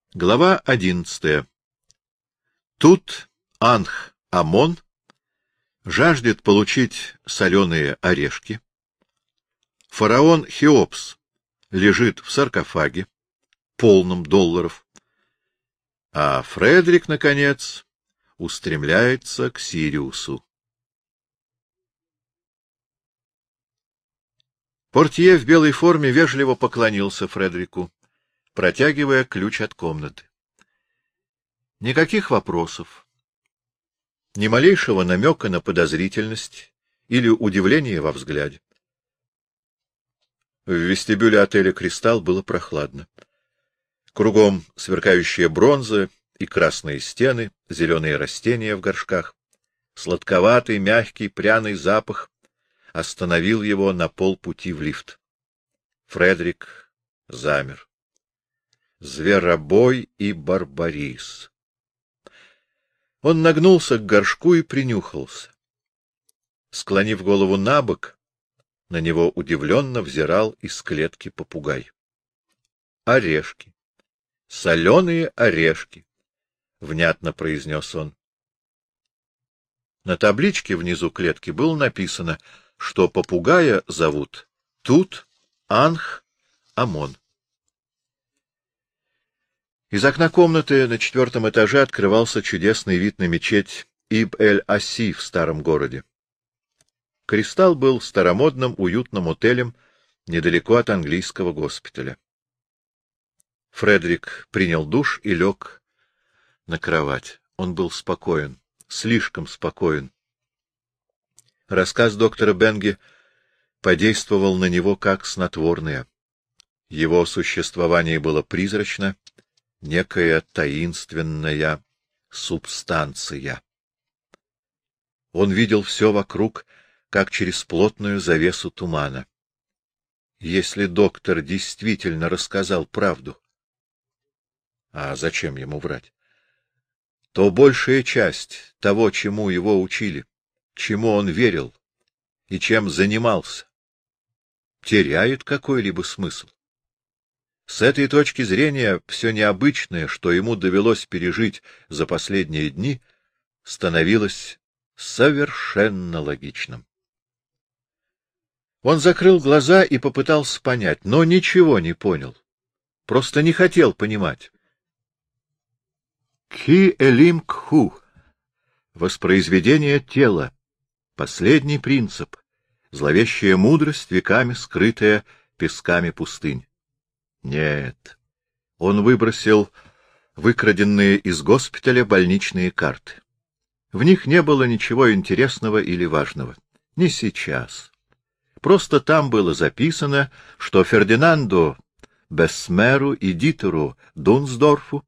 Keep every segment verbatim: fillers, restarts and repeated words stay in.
Глава одиннадцатая. Тут Анх-Амон жаждет получить соленые орешки. Фараон Хеопс лежит в саркофаге, полном долларов. А Фредерик, наконец, устремляется к Сириусу. Портье в белой форме вежливо поклонился Фредерику, протягивая ключ от комнаты. Никаких вопросов, ни малейшего намека на подозрительность или удивление во взгляде. В вестибюле отеля «Кристалл» было прохладно. Кругом сверкающая бронза и красные стены, зеленые растения в горшках. Сладковатый, мягкий, пряный запах остановил его на полпути в лифт. Фредерик замер. Зверобой и барбарис. Он нагнулся к горшку и принюхался. Склонив голову набок, на него удивленно взирал из клетки попугай. Орешки. Соленые орешки, — внятно произнес он. На табличке внизу клетки было написано, что попугая зовут Тут Анх-Амон. Из окна комнаты на четвертом этаже открывался чудесный вид на мечеть Ибн-эль-Аси в старом городе. «Кристалл» был старомодным, уютным отелем недалеко от английского госпиталя. Фредерик принял душ и лег на кровать. Он был спокоен, слишком спокоен. Рассказ доктора Бенге подействовал на него как снотворное. Его существование было призрачно, некая таинственная субстанция. Он видел все вокруг, как через плотную завесу тумана. Если доктор действительно рассказал правду, а зачем ему врать, то большая часть того, чему его учили, чему он верил и чем занимался, теряет какой-либо смысл. С этой точки зрения все необычное, что ему довелось пережить за последние дни, становилось совершенно логичным. Он закрыл глаза и попытался понять, но ничего не понял, просто не хотел понимать. Ки элим кху — воспроизведение тела, последний принцип, зловещая мудрость, веками скрытая песками пустынь. Нет, он выбросил выкраденные из госпиталя больничные карты. В них не было ничего интересного или важного. Не сейчас. Просто там было записано, что Фердинанду Бессмеру и Дитеру Дунсдорфу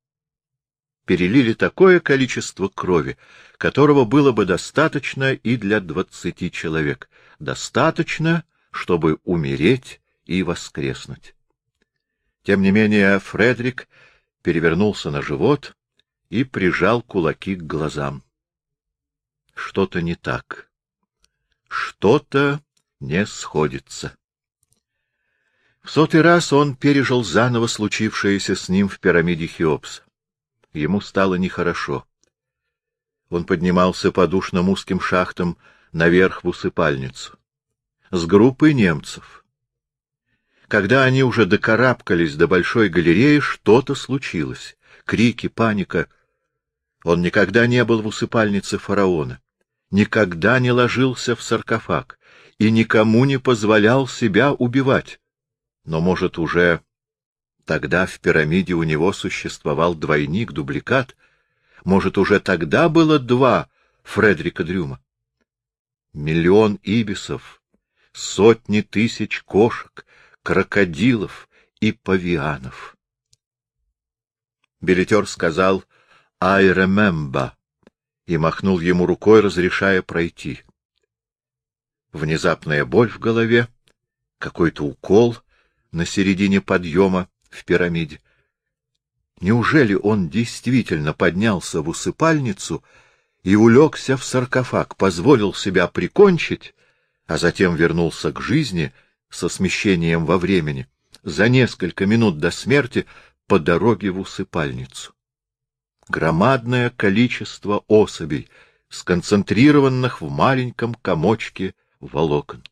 перелили такое количество крови, которого было бы достаточно и для двадцати человек. Достаточно, чтобы умереть и воскреснуть. Тем не менее, Фредерик перевернулся на живот и прижал кулаки к глазам. Что-то не так. Что-то не сходится. В сотый раз он пережил заново случившееся с ним в пирамиде Хеопса. Ему стало нехорошо. Он поднимался по душным узким шахтам наверх в усыпальницу. С группой немцев. Когда они уже докарабкались до большой галереи, что-то случилось. Крики, паника. Он никогда не был в усыпальнице фараона, никогда не ложился в саркофаг и никому не позволял себя убивать. Но, может, уже тогда в пирамиде у него существовал двойник, дубликат? Может, уже тогда было два Фредерика Дрюма? Миллион ибисов, сотни тысяч кошек, крокодилов и павианов. Билетер сказал «I remember» и махнул ему рукой, разрешая пройти. Внезапная боль в голове, какой-то укол на середине подъема в пирамиде. Неужели он действительно поднялся в усыпальницу и улегся в саркофаг, позволил себя прикончить, а затем вернулся к жизни со смещением во времени, за несколько минут до смерти по дороге в усыпальницу. Громадное количество особей, сконцентрированных в маленьком комочке волокон.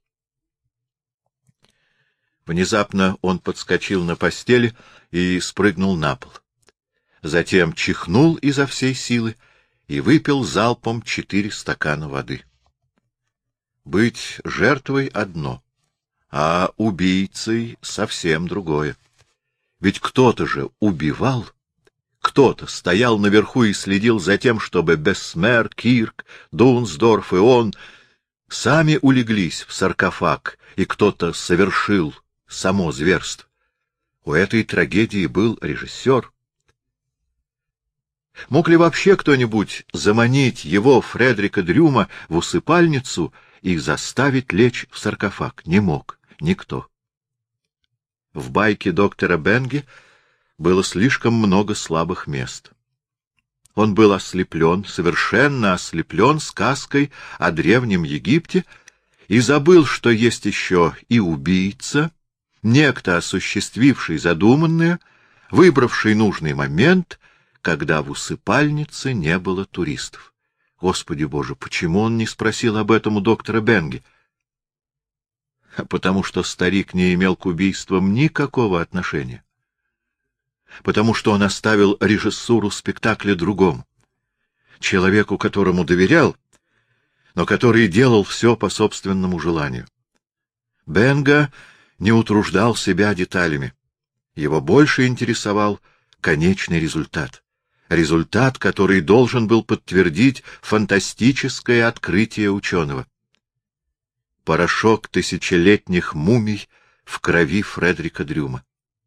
Внезапно он подскочил на постели и спрыгнул на пол. Затем чихнул изо всей силы и выпил залпом четыре стакана воды. Быть жертвой одно, а убийцей совсем другое. Ведь кто-то же убивал, кто-то стоял наверху и следил за тем, чтобы Бессмер, Кирк, Дунсдорф и он сами улеглись в саркофаг, и кто-то совершил само зверство. У этой трагедии был режиссер. Мог ли вообще кто-нибудь заманить его, Фредрика Дрюма, в усыпальницу и заставить лечь в саркофаг? Не мог никто. В байке доктора Бенге было слишком много слабых мест. Он был ослеплен, совершенно ослеплен сказкой о Древнем Египте и забыл, что есть еще и убийца, некто, осуществивший задуманное, выбравший нужный момент, когда в усыпальнице не было туристов. Господи Боже, почему он не спросил об этом у доктора Бенге? Потому что старик не имел к убийствам никакого отношения. Потому что он оставил режиссуру спектакля другому, человеку, которому доверял, но который делал все по собственному желанию. Бенга не утруждал себя деталями. Его больше интересовал конечный результат. Результат, который должен был подтвердить фантастическое открытие ученого. Порошок тысячелетних мумий в крови Фредрика Дрюма.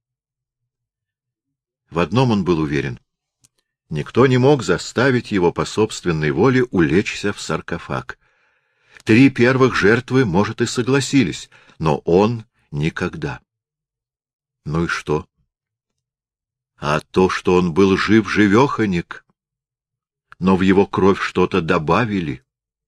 В одном он был уверен. Никто не мог заставить его по собственной воле улечься в саркофаг. Три первых жертвы, может, и согласились, но он никогда. Ну и что? А то, что он был жив-живеханик, но в его кровь что-то добавили.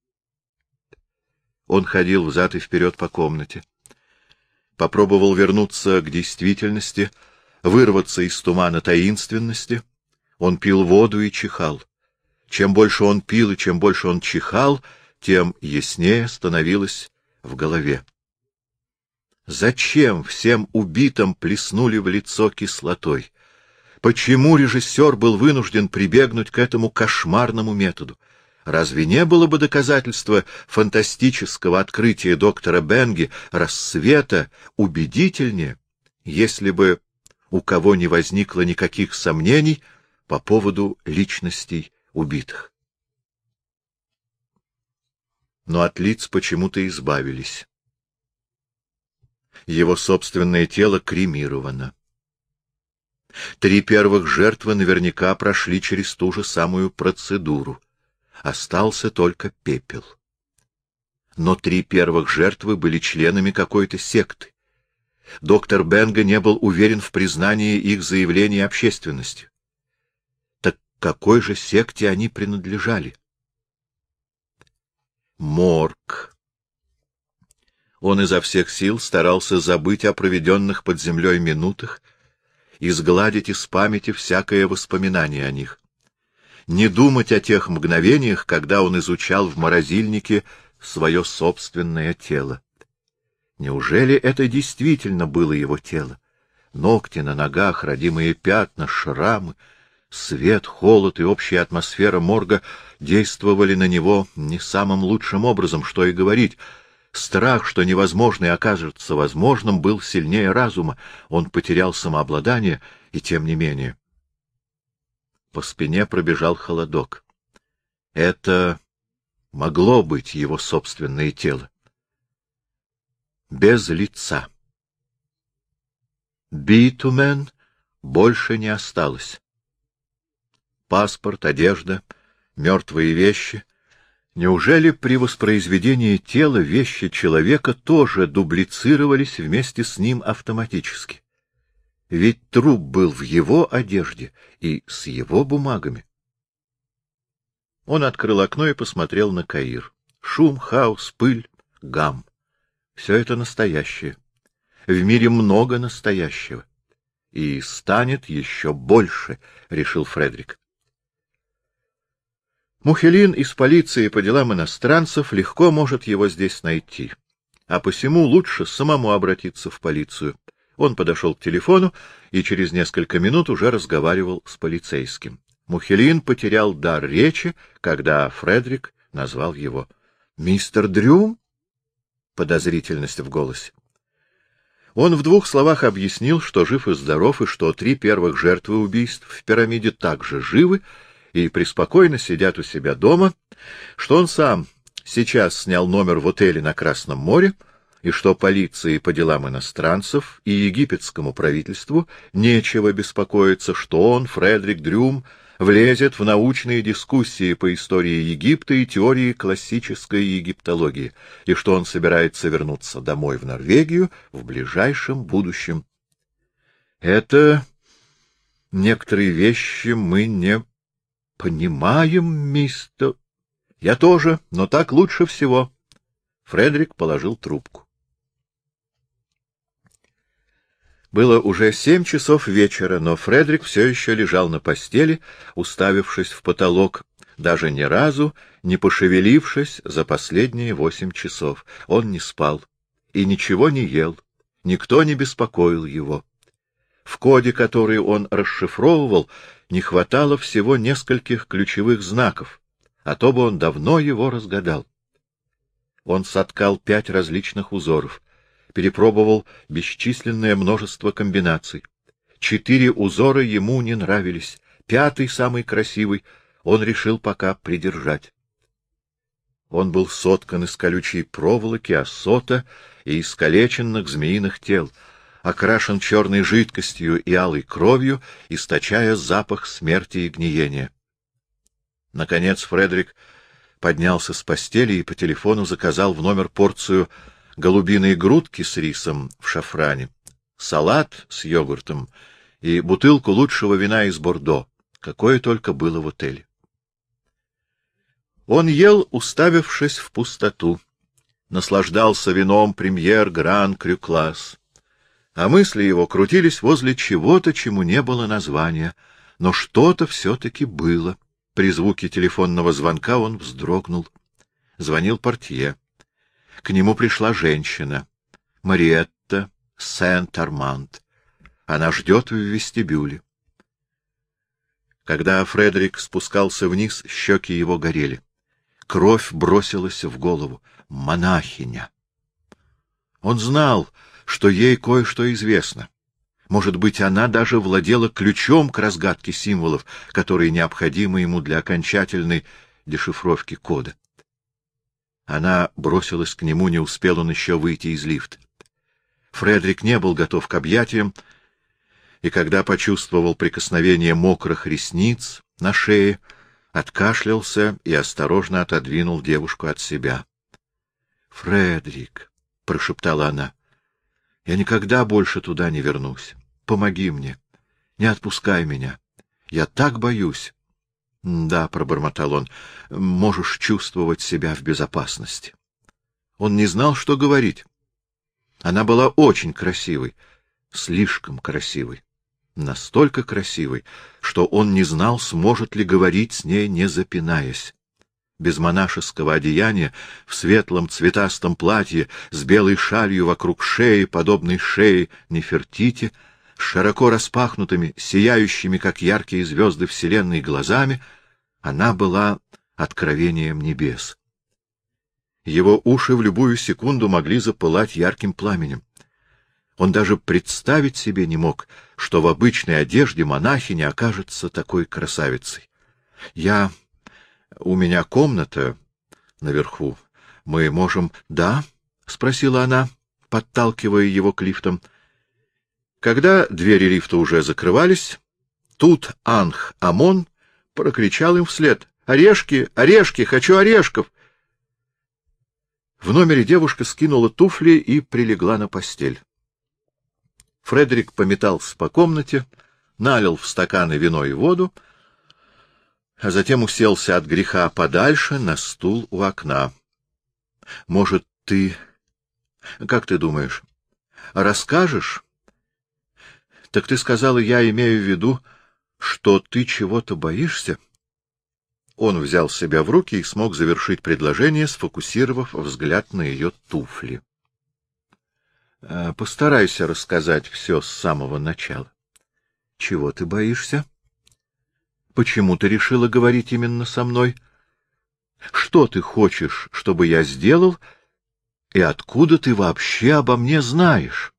Он ходил взад и вперед по комнате. Попробовал вернуться к действительности, вырваться из тумана таинственности. Он пил воду и чихал. Чем больше он пил и чем больше он чихал, тем яснее становилось в голове. Зачем всем убитым плеснули в лицо кислотой? Почему режиссер был вынужден прибегнуть к этому кошмарному методу? Разве не было бы доказательства фантастического открытия доктора Бенге, рассвета, убедительнее, если бы у кого не возникло никаких сомнений по поводу личностей убитых? Но от лиц почему-то избавились. Его собственное тело кремировано. Три первых жертвы наверняка прошли через ту же самую процедуру. Остался только пепел. Но три первых жертвы были членами какой-то секты. Доктор Бенге не был уверен в признании их заявлений общественности. Так какой же секте они принадлежали? Морг. Он изо всех сил старался забыть о проведенных под землей минутах, изгладить из памяти всякое воспоминание о них. Не думать о тех мгновениях, когда он изучал в морозильнике свое собственное тело. Неужели это действительно было его тело? Ногти на ногах, родимые пятна, шрамы, свет, холод и общая атмосфера морга действовали на него не самым лучшим образом, что и говорить. Страх, что невозможное окажется возможным, был сильнее разума. Он потерял самообладание, и тем не менее. По спине пробежал холодок. Это могло быть его собственное тело. Без лица. Битумен больше не осталось. Паспорт, одежда, мертвые вещи. Неужели при воспроизведении тела вещи человека тоже дублицировались вместе с ним автоматически? Ведь труп был в его одежде и с его бумагами. Он открыл окно и посмотрел на Каир. Шум, хаос, пыль, гам. Все это настоящее. В мире много настоящего. и станет еще больше, — решил Фредерик. Мухелин из полиции по делам иностранцев легко может его здесь найти, а посему лучше самому обратиться в полицию. Он подошел к телефону и через несколько минут уже разговаривал с полицейским. Мухелин потерял дар речи, когда Фредерик назвал его. — Мистер Дрюм? — подозрительность в голосе. Он в двух словах объяснил, что жив и здоров, и что три первых жертвы убийств в пирамиде также живы и преспокойно сидят у себя дома, что он сам сейчас снял номер в отеле на Красном море, и что полиции по делам иностранцев и египетскому правительству нечего беспокоиться, что он, Фредерик Дрюм, влезет в научные дискуссии по истории Египта и теории классической египтологии, и что он собирается вернуться домой в Норвегию в ближайшем будущем. Это некоторые вещи мы не понимаем, мистер. Я тоже, но так лучше всего. Фредерик положил трубку. Было уже семь часов вечера, но Фредерик все еще лежал на постели, уставившись в потолок, даже ни разу не пошевелившись за последние восемь часов. Он не спал и ничего не ел, никто не беспокоил его. В коде, который он расшифровывал, не хватало всего нескольких ключевых знаков, а то бы он давно его разгадал. Он соткал пять различных узоров, перепробовал бесчисленное множество комбинаций. Четыре узора ему не нравились, пятый, самый красивый, он решил пока придержать. Он был соткан из колючей проволоки, осота и искалеченных змеиных тел, окрашен черной жидкостью и алой кровью, источая запах смерти и гниения. Наконец Фредерик поднялся с постели и по телефону заказал в номер порцию голубиной грудки с рисом в шафране, салат с йогуртом и бутылку лучшего вина из Бордо, какое только было в отеле. Он ел, уставившись в пустоту, наслаждался вином премьер Гран Крю-класс, а мысли его крутились возле чего-то, чему не было названия, но что-то все-таки было. При звуке телефонного звонка он вздрогнул. Звонил портье. К нему пришла женщина, Мариетта Сент-Арманд. Она ждет в вестибюле. Когда Фредерик спускался вниз, щеки его горели. Кровь бросилась в голову. Монахиня. Он знал, что ей кое-что известно. Может быть, она даже владела ключом к разгадке символов, которые необходимы ему для окончательной дешифровки кода. Она бросилась к нему, не успел он еще выйти из лифта. Фредерик не был готов к объятиям, и когда почувствовал прикосновение мокрых ресниц на шее, откашлялся и осторожно отодвинул девушку от себя. — Фредерик, — прошептала она, — я никогда больше туда не вернусь. Помоги мне, не отпускай меня. Я так боюсь. — Да, — пробормотал он, — можешь чувствовать себя в безопасности. Он не знал, что говорить. Она была очень красивой, слишком красивой, настолько красивой, что он не знал, сможет ли говорить с ней, не запинаясь. Без монашеского одеяния, в светлом цветастом платье, с белой шалью вокруг шеи, подобной шее Нефертити, с широко распахнутыми, сияющими, как яркие звезды вселенной, глазами, она была откровением небес. Его уши в любую секунду могли запылать ярким пламенем. Он даже представить себе не мог, что в обычной одежде монахиня окажется такой красавицей. — Я... У меня комната наверху. Мы можем... — Да? — спросила она, подталкивая его к лифтам. Когда двери лифта уже закрывались, тут Анх-Амон прокричал им вслед: «Орешки! Орешки! Хочу орешков!» В номере девушка скинула туфли и прилегла на постель. Фредерик пометался по комнате, налил в стаканы вино и воду, а затем уселся от греха подальше на стул у окна. — Может, ты... Как ты думаешь, расскажешь? Так ты сказала, я имею в виду, что ты чего-то боишься? Он взял себя в руки и смог завершить предложение, сфокусировав взгляд на ее туфли. — Постарайся рассказать все с самого начала. — Чего ты боишься? — Почему ты решила говорить именно со мной? Что ты хочешь, чтобы я сделал, и откуда ты вообще обо мне знаешь?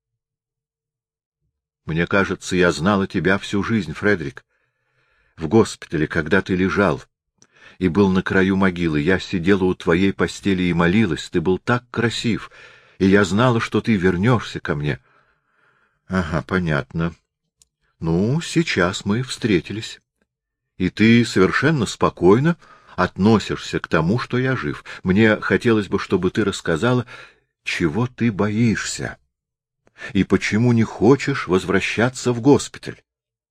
— Мне кажется, я знала тебя всю жизнь, Фредерик. В госпитале, когда ты лежал и был на краю могилы, я сидела у твоей постели и молилась. Ты был так красив, и я знала, что ты вернешься ко мне. — Ага, понятно. Ну, сейчас мы встретились. И ты совершенно спокойно относишься к тому, что я жив. Мне хотелось бы, чтобы ты рассказала, чего ты боишься и почему не хочешь возвращаться в госпиталь.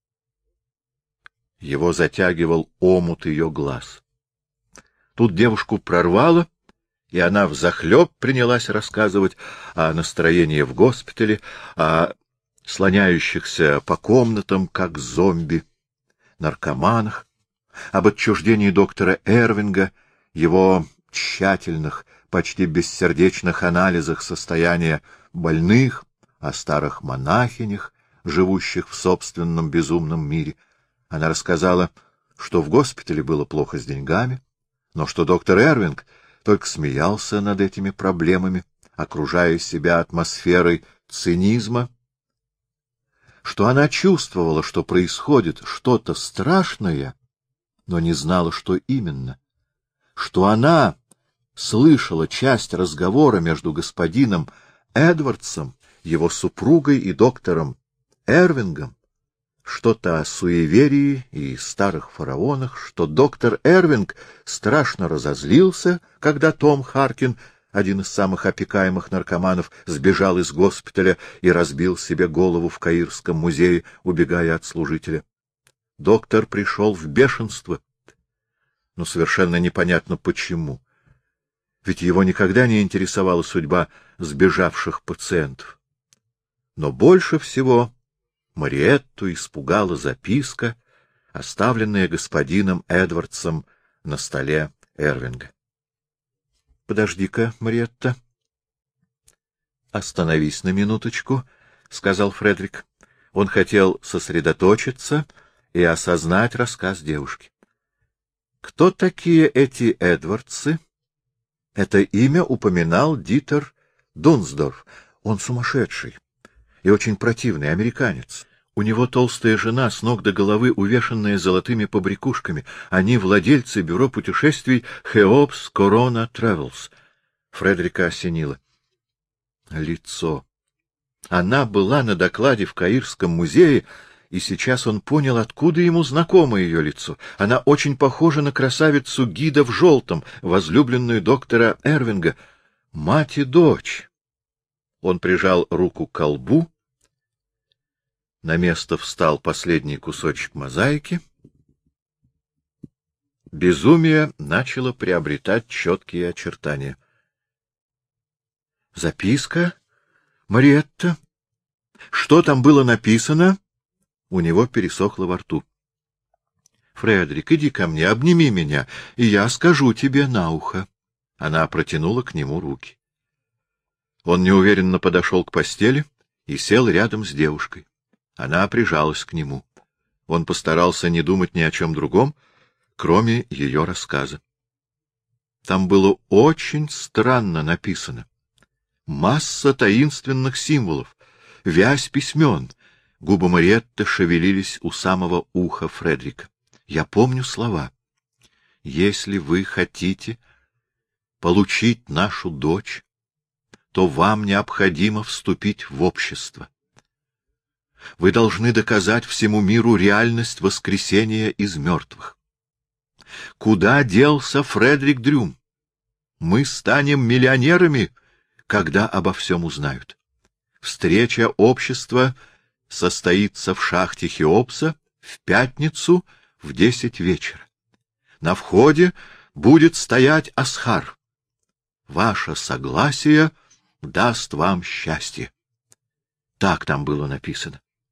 Его затягивал омут ее глаз. Тут девушку прорвало, и она взахлеб принялась рассказывать о настроении в госпитале, о слоняющихся по комнатам, как зомби, наркоманах, об отчуждении доктора Эрвинга, его тщательных, почти бессердечных анализах состояния больных, о старых монахинях, живущих в собственном безумном мире. Она рассказала, что в госпитале было плохо с деньгами, но что доктор Эрвинг только смеялся над этими проблемами, окружая себя атмосферой цинизма, что она чувствовала, что происходит что-то страшное, но не знала, что именно, что она слышала часть разговора между господином Эдвардсом, его супругой и доктором Эрвингом, что-то о суеверии и старых фараонах, что доктор Эрвинг страшно разозлился, когда Том Харкин, один из самых опекаемых наркоманов, сбежал из госпиталя и разбил себе голову в Каирском музее, убегая от служителя. Доктор пришел в бешенство, но совершенно непонятно почему. Ведь его никогда не интересовала судьба сбежавших пациентов. Но больше всего Мариетту испугала записка, оставленная господином Эдвардсом на столе Эрвинга. — Подожди-ка, Мариетта. — Остановись на минуточку, — сказал Фредерик. Он хотел сосредоточиться и осознать рассказ девушки. — Кто такие эти Эдвардсы? Это имя упоминал Дитер Дунсдорф. Он сумасшедший и очень противный американец. У него толстая жена, с ног до головы увешанная золотыми побрякушками. Они владельцы бюро путешествий Хеопс Корона Тревелс. Фредерика осенило. Лицо. Она была на докладе в Каирском музее, и сейчас он понял, откуда ему знакомо ее лицо. Она очень похожа на красавицу Гида в желтом, возлюбленную доктора Эрвинга. Мать и дочь. Он прижал руку к колбу. На место встал последний кусочек мозаики. Безумие начало приобретать четкие очертания. Записка? Мариетта? Что там было написано? У него пересохло во рту. Фредерик, иди ко мне, обними меня, и я скажу тебе на ухо. Она протянула к нему руки. Он неуверенно подошел к постели и сел рядом с девушкой. Она прижалась к нему. Он постарался не думать ни о чем другом, кроме ее рассказа. Там было очень странно написано. Масса таинственных символов, вязь письмен. Губы Мариетты шевелились у самого уха Фредерика. Я помню слова. Если вы хотите получить нашу дочь, то вам необходимо вступить в общество. Вы должны доказать всему миру реальность воскресения из мертвых. Куда делся Фредерик Дрюм? Мы станем миллионерами, когда обо всем узнают. Встреча общества состоится в шахте Хеопса в пятницу в десять вечера. На входе будет стоять Асхар. Ваше согласие даст вам счастье. Так там было написано.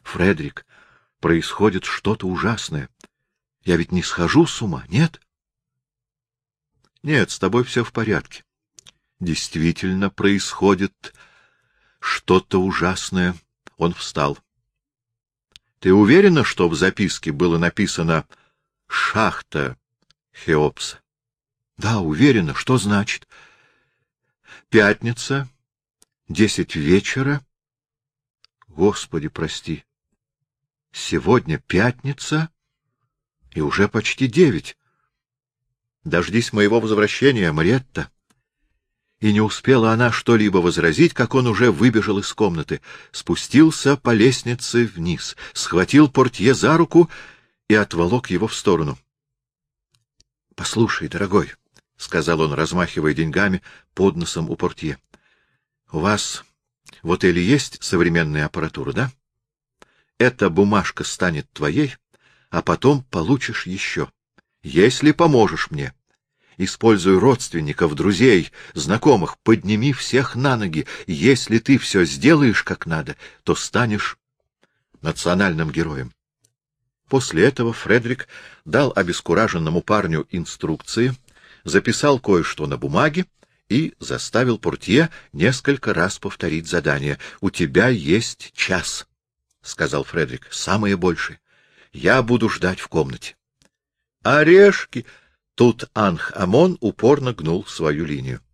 Фредерик, происходит что-то ужасное. Я ведь не схожу с ума, нет? Нет, с тобой все в порядке. Действительно происходит что-то ужасное. Он встал. Ты уверена, что в записке было написано «Шахта Хеопса»? Да, уверена. Что значит? Пятница, десять вечера. Господи, прости. Сегодня пятница, и уже почти девять. Дождись моего возвращения, Мариетта. И не успела она что-либо возразить, как он уже выбежал из комнаты, спустился по лестнице вниз, схватил портье за руку и отволок его в сторону. — Послушай, дорогой, — сказал он, размахивая деньгами под носом у портье, — у вас в отеле есть современная аппаратура, да? Эта бумажка станет твоей, а потом получишь еще, если поможешь мне. Используй родственников, друзей, знакомых, подними всех на ноги. Если ты все сделаешь как надо, то станешь национальным героем. После этого Фредерик дал обескураженному парню инструкции, записал кое-что на бумаге и заставил портье несколько раз повторить задание. — У тебя есть час, — сказал Фредерик, — самое большее. Я буду ждать в комнате. — Орешки! Тут Анх-Амон упорно гнул свою линию.